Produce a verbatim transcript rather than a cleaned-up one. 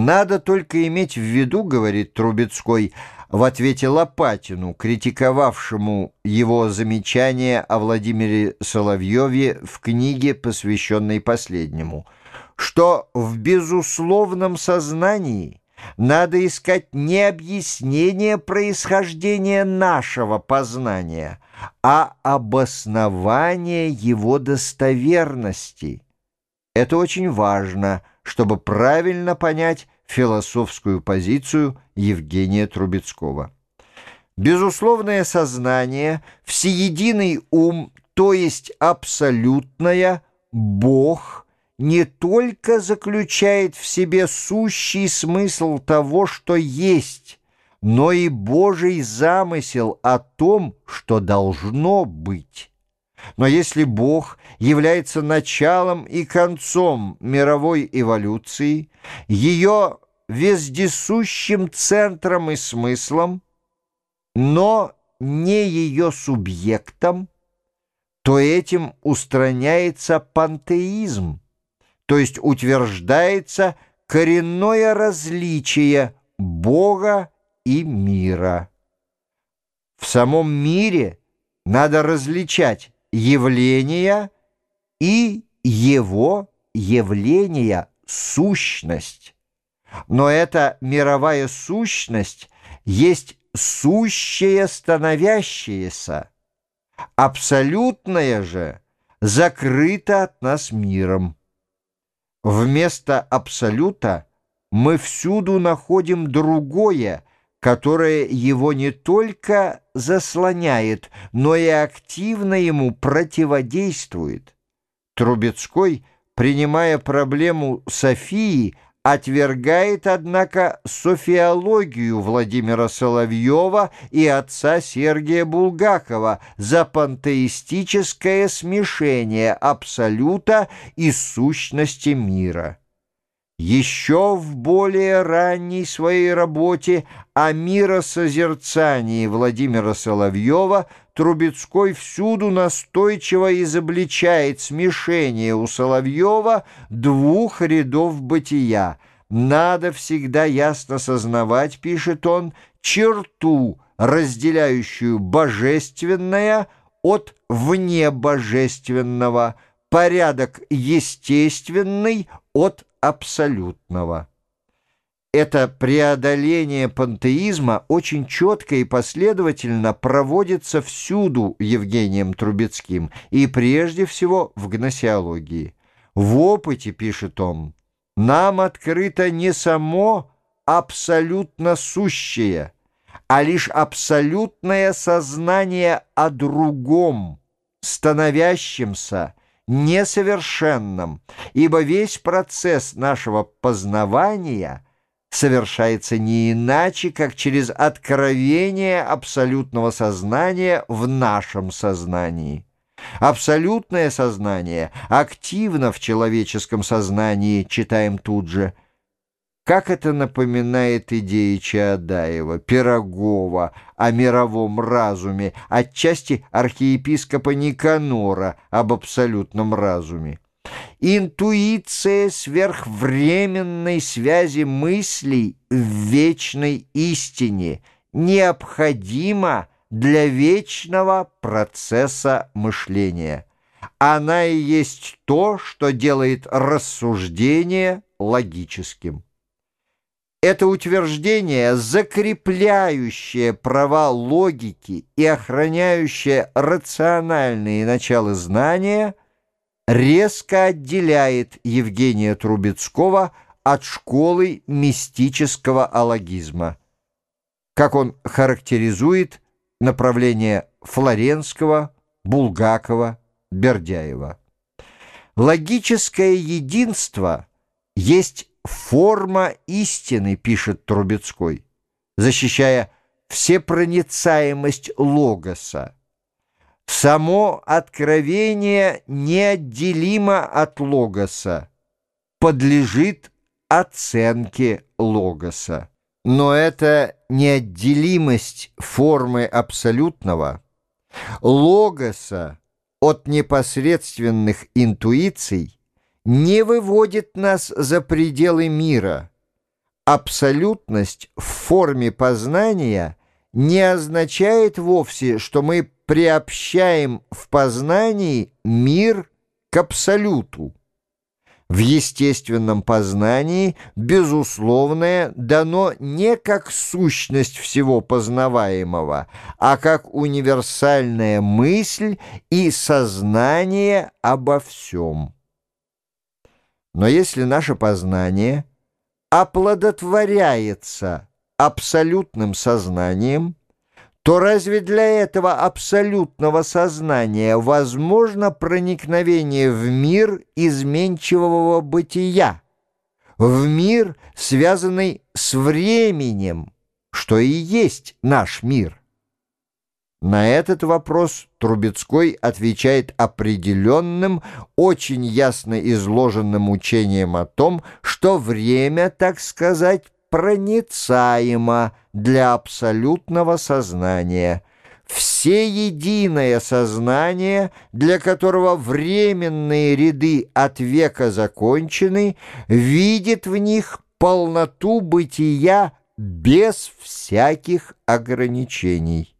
Надо только иметь в виду, говорит Трубецкой, в ответе Лопатину, критиковавшему его замечание о Владимире Соловьеве в книге, посвященной последнему, что в безусловном сознании надо искать не объяснение происхождения нашего познания, а обоснование его достоверности. Это очень важно, чтобы правильно понять философскую позицию Евгения Трубецкого. Безусловное сознание, всеединый ум, то есть абсолютное, Бог, не только заключает в себе сущий смысл того, что есть, но и Божий замысел о том, что должно быть. Но если Бог является началом и концом мировой эволюции, ее вездесущим центром и смыслом, но не ее субъектом, то этим устраняется пантеизм, то есть утверждается коренное различие Бога и мира. В самом мире надо различать явления и его явления, сущность. Но эта мировая сущность есть сущее становящееся. Абсолютное же закрыто от нас миром. Вместо абсолюта мы всюду находим другое, которое его не только заслоняет, но и активно ему противодействует. Трубецкой, принимая проблему Софии, отвергает, однако, софиологию Владимира Соловьева и отца Сергия Булгакова за пантеистическое смешение абсолюта и сущности мира. Еще в более ранней своей работе о миросозерцании Владимира Соловьева Трубецкой всюду настойчиво изобличает смешение у Соловьева двух рядов бытия. «Надо всегда ясно сознавать, — пишет он, — черту, разделяющую божественное от внебожественного, порядок естественный от абсолютного». Это преодоление пантеизма очень четко и последовательно проводится всюду Евгением Трубецким, и прежде всего в гносеологии. В опыте, пишет он, нам открыто не само абсолютно сущее, а лишь абсолютное сознание о другом, становящемся, несовершенном, ибо весь процесс нашего познавания совершается не иначе, как через откровение абсолютного сознания в нашем сознании. Абсолютное сознание активно в человеческом сознании, читаем тут же. Как это напоминает идеи Чаадаева, Пирогова о мировом разуме, отчасти архиепископа Никанора об абсолютном разуме. Интуиция сверхвременной связи мыслей в вечной истине необходима для вечного процесса мышления. Она и есть то, что делает рассуждение логическим. Это утверждение, закрепляющее права логики и охраняющее рациональные начала знания, резко отделяет Евгения Трубецкого от школы мистического алогизма. Как он характеризует направление Флоренского, Булгакова, Бердяева. Логическое единство есть форма истины, пишет Трубецкой, защищая всепроницаемость логоса. Само откровение неотделимо от логоса, подлежит оценке логоса. Но эта неотделимость формы абсолютного, логоса от непосредственных интуиций не выводит нас за пределы мира, абсолютность в форме познания не означает вовсе, что мы приобщаем в познании мир к абсолюту. В естественном познании безусловное дано не как сущность всего познаваемого, а как универсальная мысль и сознание обо всем. Но если наше познание оплодотворяется абсолютным сознанием, то разве для этого абсолютного сознания возможно проникновение в мир изменчивого бытия, в мир, связанный с временем, что и есть наш мир? На этот вопрос Трубецкой отвечает определенным, очень ясно изложенным учением о том, что время, так сказать, проницаемо для абсолютного сознания. Всеединое сознание, для которого временные ряды от века закончены, видит в них полноту бытия без всяких ограничений.